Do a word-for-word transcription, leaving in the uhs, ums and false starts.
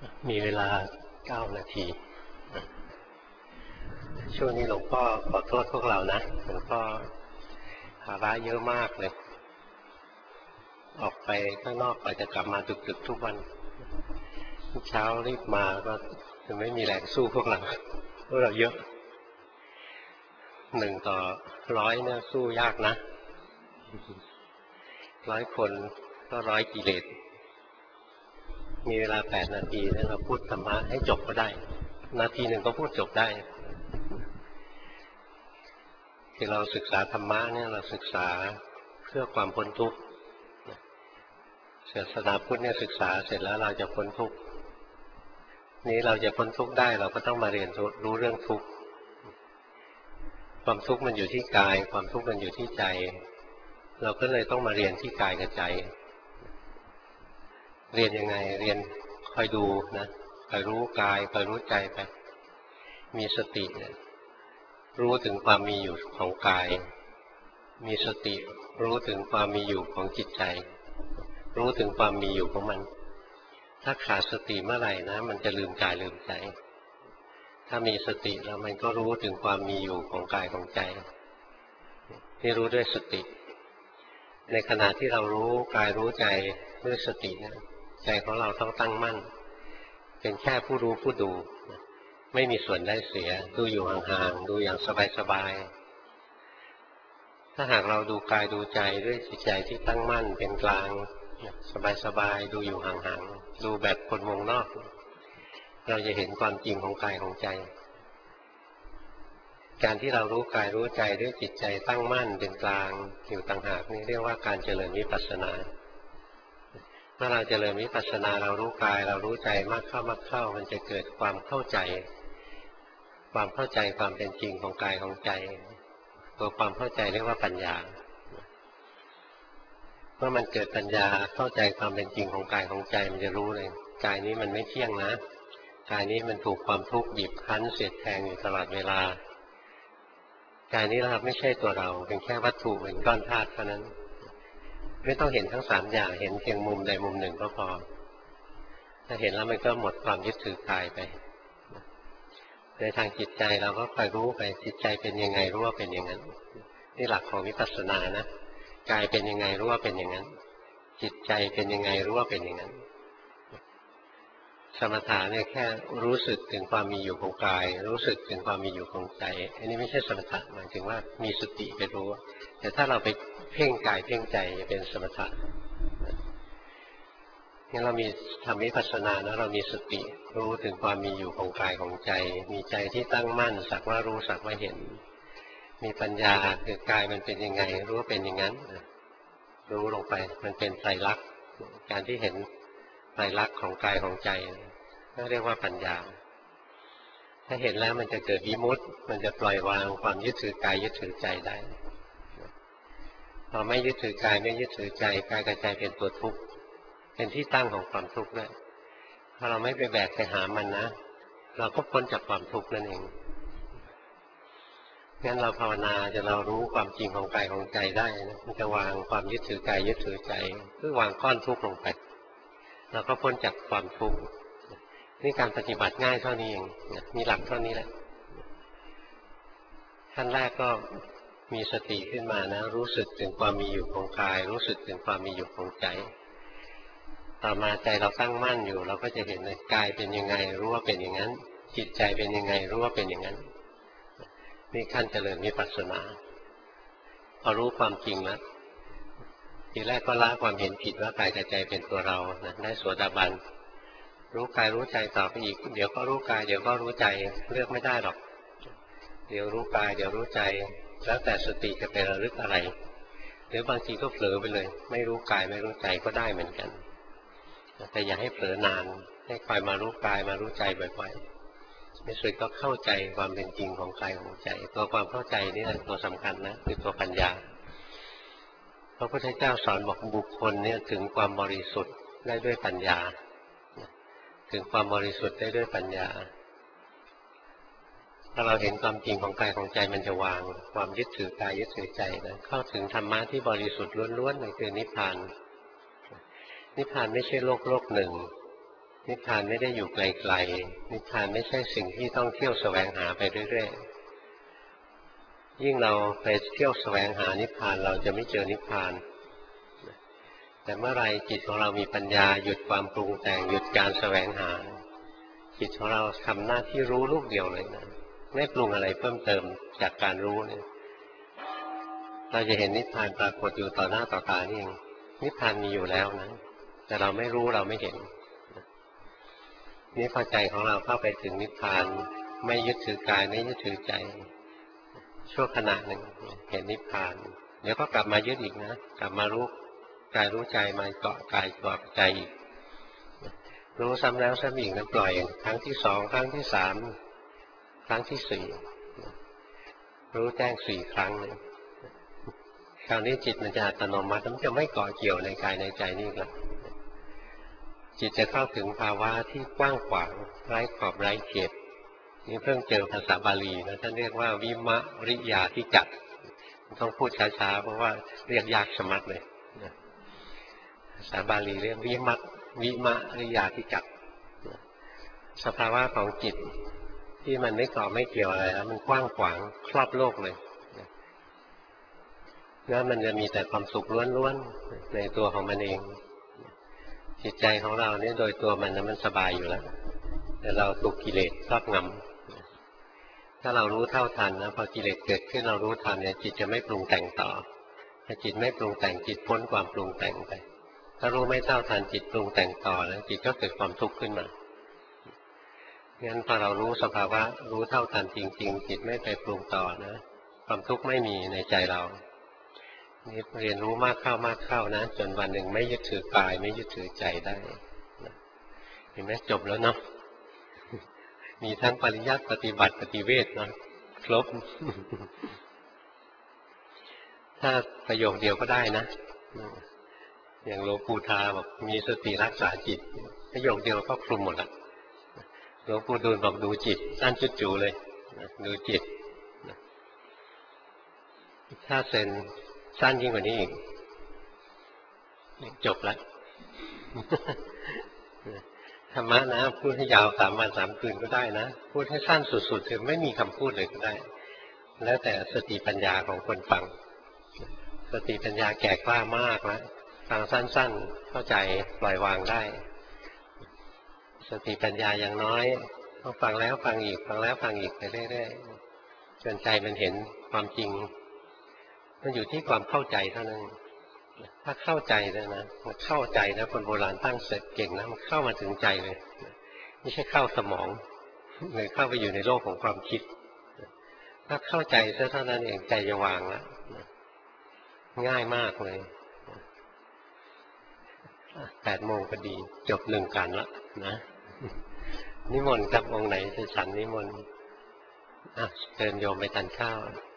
มีเวลาเก้านาที ช่วงนี้หลวงพ่อขอโทษพวกเรานะหลวงพ่อภาระเยอะมากเลย ออกไปข้างนอกอาจจะกลับมาดึกๆทุกวันเช้ารีบมาก็จะไม่มีแรงสู้พวกเราพวกเราเยอะหนึ่งต่อร้อยเนี่ยสู้ยากนะร้อยคนก็ร้อยกิเลสมีเวลาแปดนาทีแล้วเราพูดธรรมะให้จบก็ได้นาทีหนึ่งก็พูดจบได้ที่เราศึกษาธรรมะเนี่ยเราศึกษาเพื่อความพ้นทุกข์ศาสนาพุทธเนี่ยศึกษาเสร็จแล้วเราจะพ้นทุกข์นี้เราจะพ้นทุกข์ได้เราก็ต้องมาเรียนรู้เรื่องทุกข์ความทุกข์มันอยู่ที่กายความทุกข์มันอยู่ที่ใจเราก็เลยต้องมาเรียนที่กายกับใจเรียนยังไงเรียนคอยดูนะคอยรู้กายคอยรู้ใจไปมีสติเนี่ยรู้ถึงความมีอยู่ของกายมีสติรู้ถึงความมีอยู่ของจิตใจรู้ถึงความมีอยู่ของมันถ้าขาดสติเมื่อไหร่นะมันจะลืมกายลืมใจถ้ามีสติแล้วมันก็รู้ถึงความมีอยู่ของกายของใจที่รู้ด้วยสติในขณะที่เรารู้กายรู้ใจด้วยสติเนี่ยใจของเราต้องตั้งมั่นเป็นแค่ผู้รู้ผู้ดูไม่มีส่วนได้เสียดูอยู่ห่างๆดูอย่างสบายๆถ้าหากเราดูกายดูใจด้วยจิตใจที่ตั้งมั่นเป็นกลางสบายๆดูอยู่ห่างๆดูแบบคนวงนอกเราจะเห็นความจริงของกายของใจการที่เรารู้กายรู้ใจด้วยจิตใจตั้งมั่นเป็นกลางอยู่ต่างหากนี่เรียกว่าการเจริญวิปัสสนาเมื่อเราเจริญวิปัสสนาเรารู้กายเรารู้ใจมากเข้ามากเข้ามันจะเกิดความเข้าใจความเข้าใจความเป็นจริงของกายของใจตัวความเข้าใจเรียกว่าปัญญาเมื่อมันเกิดปัญญาเข้าใจความเป็นจริงของกายของใจมันจะรู้เลยกายนี้มันไม่เที่ยงนะกายนี้มันถูกความทุกข์บีบคั้นเสียดแทงอยู่ตลอดเวลากายนี้เราไม่ใช่ตัวเราเป็นแค่วัตถุเป็นก้อนธาตุเท่านั้นไม่ต้องเห็นทั้งสามอย่างเห็นเพียงมุมใดมุมหนึ่งก็พอถ้าเห็นแล้วมันก็หมดความยึดถือกายไปในทางจิตใจเราก็คอยรู้ไปจิตใจเป็นยังไงรู้ว่าเป็นอย่างนั้นนี่หลักของวิปัสสนานะกายเป็นยังไงรู้ว่าเป็นอย่างนั้นจิตใจเป็นยังไงรู้ว่าเป็นอย่างนั้นสมถะเนี่ยแค่รู้สึกถึงความมีอยู่ของกายรู้สึกถึงความมีอยู่ของใจอันนี้ไม่ใช่สมถะหมายถึงว่ามีสติไปรู้แต่ถ้าเราไปเพ่งกายเพ่งใจจะเป็นสมถะงั้นเรามีทำวิปัสสนานะเรามีสติรู้ถึงความมีอยู่ของกายของใจมีใจที่ตั้งมั่นสักว่ารู้สักว่าเห็นมีปัญญาคือกายมันเป็นยังไงรู้ว่าเป็นอย่างนั้นรู้ลงไปมันเป็นไตรลักษณ์การที่เห็นไตรลักษณ์ของกายของใจก็เรียกว่าปัญญาถ้าเห็นแล้วมันจะเกิดวิมุตติมันจะปล่อยวางความยึดถือกายยึดถือใจได้พอไม่ยึดถือกายไม่ยึดถือใจกายกับใจเป็นตัวทุกข์เป็นที่ตั้งของความทุกข์ด้วยถ้าเราไม่ไปแบกไปหามันนะเราก็พ้นจากความทุกข์นั่นเองงั้นเราภาวนาจะเรารู้ความจริงของกายของใจได้นะมันจะวางความยึดถือกายยึดถือใจคือวางก้อนทุกข์ลงไปเราก็พ้นจากความทุกข์นี่การปฏิบัติง่ายเท่านี้เองมีหลักเท่านี้แหละขั้นแรกก็มีสติขึ้นมานะรู้สึกถึงความมีอยู่ของกายรู้สึกถึงความมีอยู่ของใจต่อมาใจเราตั้งมั่นอยู่เราก็จะเห็นเลยกายเป็นยังไงรู้ว่าเป็นอย่างนั้นจิตใจเป็นยังไงรู้ว่าเป็นอย่างนั้นนี่ขั้นเจริญวิปัสสนาพอรู้ความจริงแล้วทีแรกก็ละความเห็นผิดว่ากายกับใจเป็นตัวเรานะได้โสดาบันรู้กายรู้ใจต่อไปอีกเดี๋ยวก็รู้กายเดี๋ยวก็รู้ใจเลือกไม่ได้หรอกเดี๋ยวรู้กายเดี๋ยวรู้ใจแล้วแต่สติจะไประลึกอะไรหรือบางทีก็เผลอไปเลยไม่รู้กายไม่รู้ใจก็ได้เหมือนกันแต่อย่าให้เผลอนานให้คอยมารู้กายมารู้ใจบ่อยๆในสุดก็เข้าใจความเป็นจริงของกายของใจตัวความเข้าใจนี่แหละตัวสำคัญนะคือตัวปัญญาพระพุทธเจ้าสอนบอกบุคคลเนี่ยถึงความบริสุทธิ์ได้ด้วยปัญญาถึงความบริสุทธิ์ได้ด้วยปัญญาถ้าเราเห็นความจริงของกายของใจมันจะวางความยึดถือกายยึดถือใจนะเข้าถึงธรรมะที่บริสุทธิ์ล้วนๆเลยคือนิพพานนิพพานไม่ใช่โลกโลกหนึ่งนิพพานไม่ได้อยู่ไกลๆนิพพานไม่ใช่สิ่งที่ต้องเที่ยวแสวงหาไปเรื่อยๆยิ่งเราไปเที่ยวแสวงหานิพพานเราจะไม่เจอนิพพานแต่เมื่อไรจิตของเรามีปัญญาหยุดความปรุงแต่งหยุดการแสวงหาจิตของเราทำหน้าที่รู้ลูกเดียวเลยนะไม่ปรุงอะไรเพิ่มเติมจากการรู้เนี่ยเราจะเห็นนิพพานปรากฏอยู่ต่อหน้าต่อตานี่เองนิพพานมีอยู่แล้วนะแต่เราไม่รู้เราไม่เห็นนี่พอใจของเราเข้าไปถึงนิพพานไม่ยึดถือกายไม่ยึดถือใจชั่วขณะหนึ่งเห็นนิพพานเดี๋ยวก็กลับมายึดอีกนะกลับมารู้กายรู้ใจมาเกาะกายเกาะใจอีกรู้ซ้ำแล้วซ้ำอีกนะปล่อยครั้งที่สองครั้งที่สามครั้งที่สี่รู้แจ้งสี่ครั้งเลยคราวนี้จิตมันจะอัตโนมัติมันจะไม่เกาะเกี่ยวในกายในใจนี่อีกแล้วจิตจะเข้าถึงภาวะที่กว้างขวางไร้ขอบไร้เขตนี่เพิ่งเจอภาษาบาลีนะท่านเรียกว่าวิมริยาธิจักต้องพูดช้าๆเพราะว่าเรียกยากสมัดเลยภาษาบาลีเรียกวิมัตวิมริยาธิจักสภาวะของจิตที่มันไม่เกาะไม่เกี่ยวอะไรแล้วมันกว้างขวางครอบโลกเลยแล้วมันจะมีแต่ความสุขล้วนๆในตัวของมันเองจิตใจของเราเนี่ยโดยตัวมันนะมันสบายอยู่แล้วแต่เราถูกกิเลสครอบงำถ้าเรารู้เท่าทันนะพอกิเลสเกิดขึ้นเรารู้ทันเนี่ยจิตจะไม่ปรุงแต่งต่อถ้าจิตไม่ปรุงแต่งจิตพ้นความปรุงแต่งไปถ้ารู้ไม่เท่าทันจิตปรุงแต่งต่อแล้วจิตก็เกิดความทุกข์ขึ้นมางั้นพอเรารู้สภาวะรู้เท่าทันจริงๆจิตไม่ไปปรุงต่อนะความทุกข์ไม่มีในใจเรานี่เรียนรู้มากเข้ามากเข้านะจนวันหนึ่งไม่ยึดถือกายไม่ยึดถือใจได้เห็นไหมจบแล้วเนาะมีทั้งปริยัติปฏิบัติปฏิเวทนะครบถ้าประโยคเดียวก็ได้นะอย่างหลวงปู่ทาบอกมีสติรักษาจิตประโยคเดียวก็คลุมหมดละหลวงปู่ดูลบอกดูจิตสั้นจุดจูเลยดูจิตถ้าเซนสั้นยิ่งกว่านี้อีกจบแล้วธรรมะนะพูดให้ยาวสามวันสามคืนก็ได้นะพูดให้สั้นสุดๆถึงไม่มีคำพูดเลยก็ได้แล้วแต่สติปัญญาของคนฟังสติปัญญาแก่กล้ามากแล้วฟังสั้นๆเข้าใจปล่อยวางได้สติปัญญาอย่างน้อยต้องฟังแล้วฟังอีกฟังแล้วฟังอีกไปเรื่อยๆจนใจมันเห็นความจริงมันอยู่ที่ความเข้าใจเท่านั้นถ้าเข้าใจแล้วนะมันเข้าใจนะคนโบราณตั้งเสร็จเก่งนะมันเข้ามาถึงใจเลยไม่ใช่เข้าสมองหรือเข้าไปอยู่ในโลกของความคิดถ้าเข้าใจเท่านั้นเองใจจะวางแล้วง่ายมากเลยแปดโมงพอดีจบหนึ่งกันละนะนิมนต์กับองค์ไหนจะฉันนิมนต์อ่ะเชิญโยมไปทานข้าว